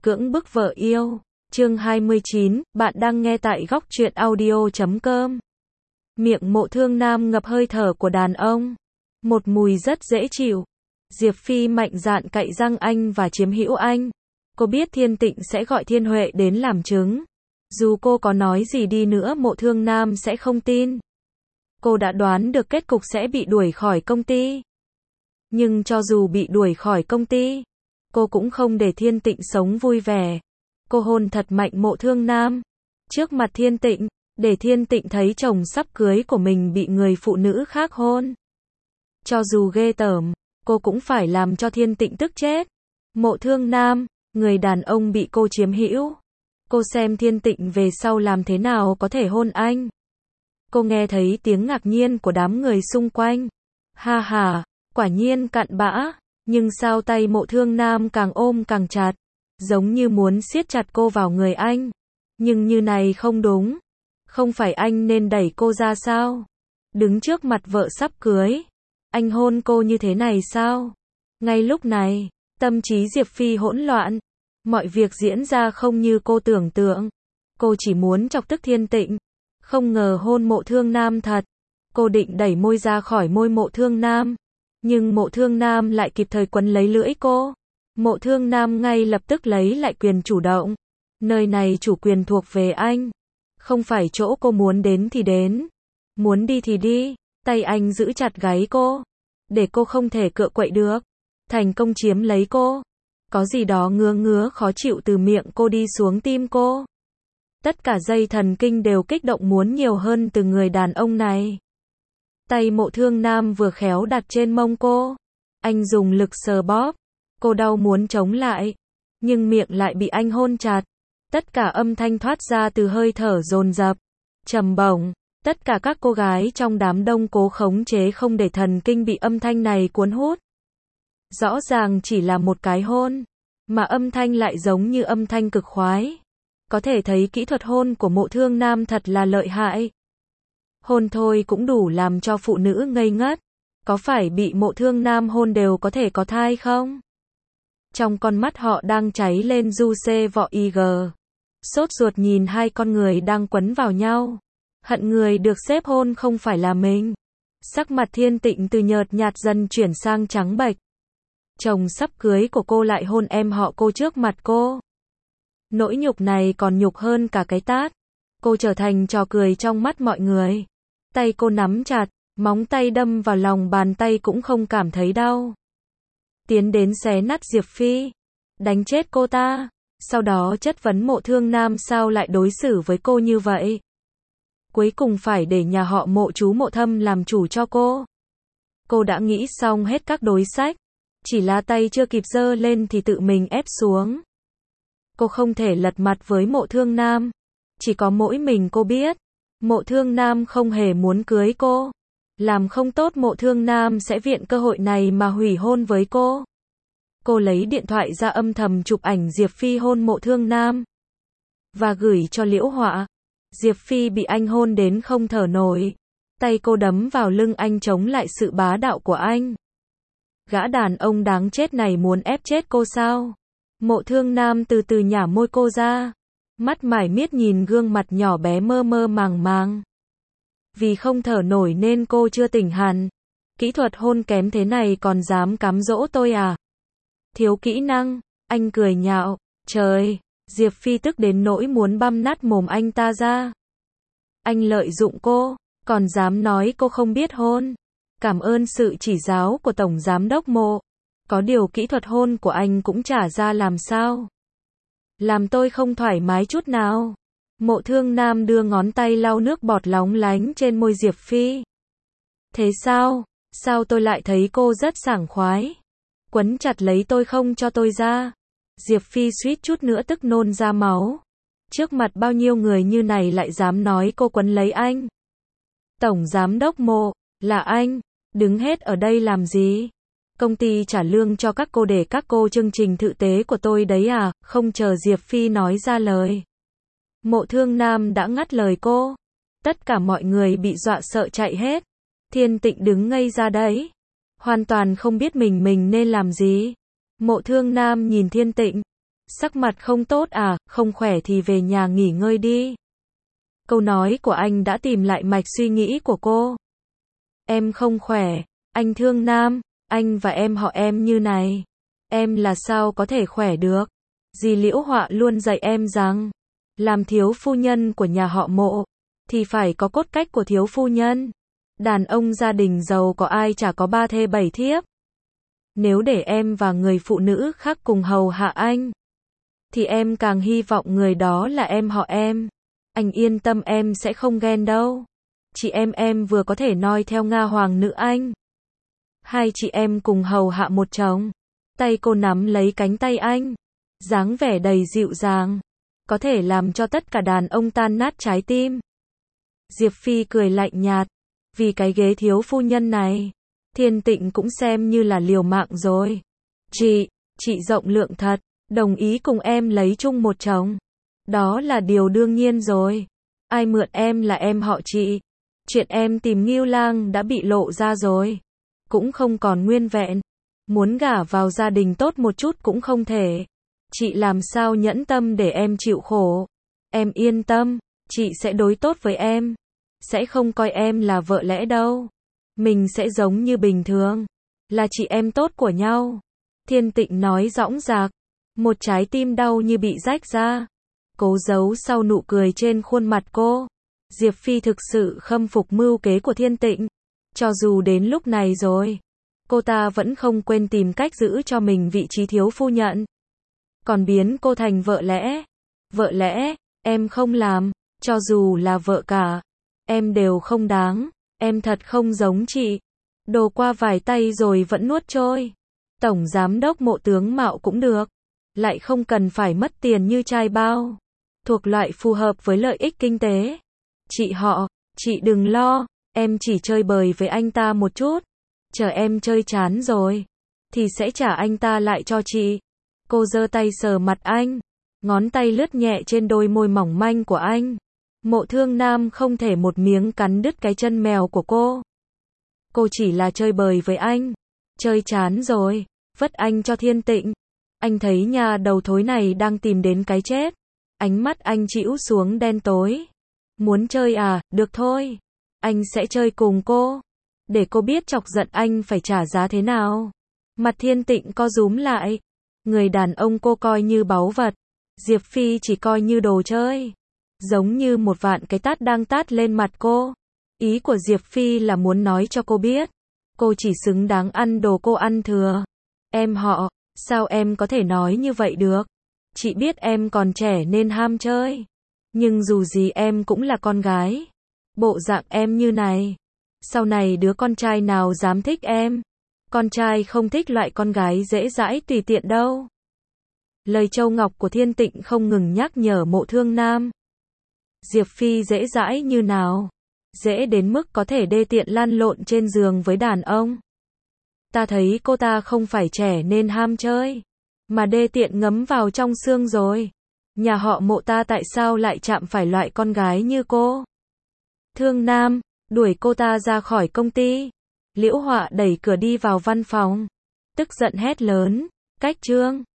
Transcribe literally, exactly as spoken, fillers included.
Cưỡng bức vợ yêu. Chương hai mươi chín, bạn đang nghe tại góc truyện audio chấm com. Miệng Mộ Thương Nam ngập hơi thở của đàn ông. Một mùi rất dễ chịu. Diệp Phi mạnh dạn cạy răng anh và chiếm hữu anh. Cô biết Thiên Tịnh sẽ gọi Thiên Huệ đến làm chứng. Dù cô có nói gì đi nữa Mộ Thương Nam sẽ không tin. Cô đã đoán được kết cục sẽ bị đuổi khỏi công ty. Nhưng cho dù bị đuổi khỏi công ty, cô cũng không để Thiên Tịnh sống vui vẻ. Cô hôn thật mạnh Mộ Thương Nam trước mặt Thiên Tịnh, để Thiên Tịnh thấy chồng sắp cưới của mình bị người phụ nữ khác hôn. Cho dù ghê tởm, cô cũng phải làm cho Thiên Tịnh tức chết. Mộ Thương Nam, người đàn ông bị cô chiếm hữu. Cô xem Thiên Tịnh về sau làm thế nào có thể hôn anh. Cô nghe thấy tiếng ngạc nhiên của đám người xung quanh. Ha ha, quả nhiên cặn bã. Nhưng sao tay Mộ Thương Nam càng ôm càng chặt, giống như muốn siết chặt cô vào người anh. Nhưng như này không đúng. Không phải anh nên đẩy cô ra sao? Đứng trước mặt vợ sắp cưới, anh hôn cô như thế này sao? Ngay lúc này, tâm trí Diệp Phi hỗn loạn. Mọi việc diễn ra không như cô tưởng tượng. Cô chỉ muốn chọc tức Thiên Tịnh, không ngờ hôn Mộ Thương Nam thật. Cô định đẩy môi ra khỏi môi Mộ Thương Nam, nhưng Mộ Thương Nam lại kịp thời quấn lấy lưỡi cô. Mộ Thương Nam ngay lập tức lấy lại quyền chủ động. Nơi này chủ quyền thuộc về anh. Không phải chỗ cô muốn đến thì đến, muốn đi thì đi. Tay anh giữ chặt gáy cô, để cô không thể cựa quậy được. Thành công chiếm lấy cô. Có gì đó ngứa ngứa khó chịu từ miệng cô đi xuống tim cô. Tất cả dây thần kinh đều kích động muốn nhiều hơn từ người đàn ông này. Tay Mộ Thương Nam vừa khéo đặt trên mông cô. Anh dùng lực sờ bóp. Cô đau muốn chống lại, nhưng miệng lại bị anh hôn chặt. Tất cả âm thanh thoát ra từ hơi thở dồn dập, trầm bổng. Tất cả các cô gái trong đám đông cố khống chế không để thần kinh bị âm thanh này cuốn hút. Rõ ràng chỉ là một cái hôn, mà âm thanh lại giống như âm thanh cực khoái. Có thể thấy kỹ thuật hôn của Mộ Thương Nam thật là lợi hại. Hôn thôi cũng đủ làm cho phụ nữ ngây ngất. Có phải bị Mộ Thương Nam hôn đều có thể có thai không? Trong con mắt họ đang cháy lên du xê vọ i gờ. Sốt ruột nhìn hai con người đang quấn vào nhau. Hận người được xếp hôn không phải là mình. Sắc mặt Thiên Tịnh từ nhợt nhạt dần chuyển sang trắng bệch. Chồng sắp cưới của cô lại hôn em họ cô trước mặt cô. Nỗi nhục này còn nhục hơn cả cái tát. Cô trở thành trò cười trong mắt mọi người. Tay cô nắm chặt, móng tay đâm vào lòng bàn tay cũng không cảm thấy đau. Tiến đến xé nát Diệp Phi, đánh chết cô ta, sau đó chất vấn Mộ Thương Nam sao lại đối xử với cô như vậy. Cuối cùng phải để nhà họ Mộ chú Mộ Thâm làm chủ cho cô. Cô đã nghĩ xong hết các đối sách, chỉ là tay chưa kịp giơ lên thì tự mình ép xuống. Cô không thể lật mặt với Mộ Thương Nam, chỉ có mỗi mình cô biết, Mộ Thương Nam không hề muốn cưới cô. Làm không tốt Mộ Thương Nam sẽ viện cơ hội này mà hủy hôn với cô. Cô lấy điện thoại ra âm thầm chụp ảnh Diệp Phi hôn Mộ Thương Nam và gửi cho Liễu Họa. Diệp Phi bị anh hôn đến không thở nổi. Tay cô đấm vào lưng anh chống lại sự bá đạo của anh. Gã đàn ông đáng chết này muốn ép chết cô sao? Mộ Thương Nam từ từ nhả môi cô ra. Mắt mải miết nhìn gương mặt nhỏ bé mơ mơ màng màng. Vì không thở nổi nên cô chưa tỉnh hẳn. Kỹ thuật hôn kém thế này còn dám cám dỗ tôi à? Thiếu kỹ năng, anh cười nhạo. Trời, Diệp Phi tức đến nỗi muốn băm nát mồm anh ta ra. Anh lợi dụng cô, còn dám nói cô không biết hôn. Cảm ơn sự chỉ giáo của Tổng Giám đốc Mộ. Có điều kỹ thuật hôn của anh cũng chả ra làm sao. Làm tôi không thoải mái chút nào. Mộ Thương Nam đưa ngón tay lau nước bọt lóng lánh trên môi Diệp Phi. Thế sao? Sao tôi lại thấy cô rất sảng khoái? Quấn chặt lấy tôi không cho tôi ra. Diệp Phi suýt chút nữa tức nôn ra máu. Trước mặt bao nhiêu người như này lại dám nói cô quấn lấy anh. Tổng Giám đốc Mộ, là anh, đứng hết ở đây làm gì? Công ty trả lương cho các cô để các cô chương trình thực tế của tôi đấy à? Không chờ Diệp Phi nói ra lời, Mộ Thương Nam đã ngắt lời cô. Tất cả mọi người bị dọa sợ chạy hết. Thiên Tịnh đứng ngây ra đấy, hoàn toàn không biết mình mình nên làm gì. Mộ Thương Nam nhìn Thiên Tịnh, Sắc mặt không tốt à, không khỏe thì về nhà nghỉ ngơi đi. Câu nói của anh đã tìm lại mạch suy nghĩ của cô. Em không khỏe, anh Thương Nam, anh và em họ em như này. Em là sao có thể khỏe được? Dì Liễu Họa luôn dạy em rằng, làm thiếu phu nhân của nhà họ Mộ, thì phải có cốt cách của thiếu phu nhân. Đàn ông gia đình giàu có ai chả có ba thê bảy thiếp. Nếu để em và người phụ nữ khác cùng hầu hạ anh, thì em càng hy vọng người đó là em họ em. Anh yên tâm em sẽ không ghen đâu. Chị em em vừa có thể noi theo Nga hoàng nữ anh. Hai chị em cùng hầu hạ một chồng. Tay cô nắm lấy cánh tay anh, dáng vẻ đầy dịu dàng, có thể làm cho tất cả đàn ông tan nát trái tim. Diệp Phi cười lạnh nhạt, vì cái ghế thiếu phu nhân này, Thiên Tịnh cũng xem như là liều mạng rồi. Chị, chị rộng lượng thật, đồng ý cùng em lấy chung một chồng. Đó là điều đương nhiên rồi. Ai mượn em là em họ chị. Chuyện em tìm Ngưu Lang đã bị lộ ra rồi, cũng không còn nguyên vẹn. Muốn gả vào gia đình tốt một chút cũng không thể. Chị làm sao nhẫn tâm để em chịu khổ. Em yên tâm, chị sẽ đối tốt với em. Sẽ không coi em là vợ lẽ đâu. Mình sẽ giống như bình thường, là chị em tốt của nhau. Thiên Tịnh nói dõng dạc, một trái tim đau như bị rách ra, cố giấu sau nụ cười trên khuôn mặt cô. Diệp Phi thực sự khâm phục mưu kế của Thiên Tịnh. Cho dù đến lúc này rồi, cô ta vẫn không quên tìm cách giữ cho mình vị trí thiếu phu nhận. Còn biến cô thành vợ lẽ. Vợ lẽ, em không làm, cho dù là vợ cả, em đều không đáng. Em thật không giống chị. Đồ qua vài tay rồi vẫn nuốt trôi. Tổng giám đốc Mộ tướng mạo cũng được, lại không cần phải mất tiền như trai bao. Thuộc loại phù hợp với lợi ích kinh tế. Chị họ, chị đừng lo, em chỉ chơi bời với anh ta một chút. Chờ em chơi chán rồi, thì sẽ trả anh ta lại cho chị. Cô giơ tay sờ mặt anh, ngón tay lướt nhẹ trên đôi môi mỏng manh của anh. Mộ Thương Nam không thể một miếng cắn đứt cái chân mèo của cô. Cô chỉ là chơi bời với anh. Chơi chán rồi, vất anh cho Thiên Tịnh. Anh thấy nhà đầu thối này đang tìm đến cái chết. Ánh mắt anh chĩu xuống đen tối. Muốn chơi à, được thôi. Anh sẽ chơi cùng cô. Để cô biết chọc giận anh phải trả giá thế nào. Mặt Thiên Tịnh co rúm lại. Người đàn ông cô coi như báu vật. Diệp Phi chỉ coi như đồ chơi. Giống như một vạn cái tát đang tát lên mặt cô. Ý của Diệp Phi là muốn nói cho cô biết, cô chỉ xứng đáng ăn đồ cô ăn thừa. Em họ, sao em có thể nói như vậy được? Chị biết em còn trẻ nên ham chơi. Nhưng dù gì em cũng là con gái. Bộ dạng em như này, sau này đứa con trai nào dám thích em? Con trai không thích loại con gái dễ dãi tùy tiện đâu. Lời châu ngọc của Thiên Tịnh không ngừng nhắc nhở Mộ Thương Nam. Diệp Phi dễ dãi như nào? Dễ đến mức có thể đê tiện lăn lộn trên giường với đàn ông. Ta thấy cô ta không phải trẻ nên ham chơi, mà đê tiện ngấm vào trong xương rồi. Nhà họ Mộ ta tại sao lại chạm phải loại con gái như cô? Thương Nam, đuổi cô ta ra khỏi công ty. Liễu Họa đẩy cửa đi vào văn phòng, tức giận hét lớn, cách trương.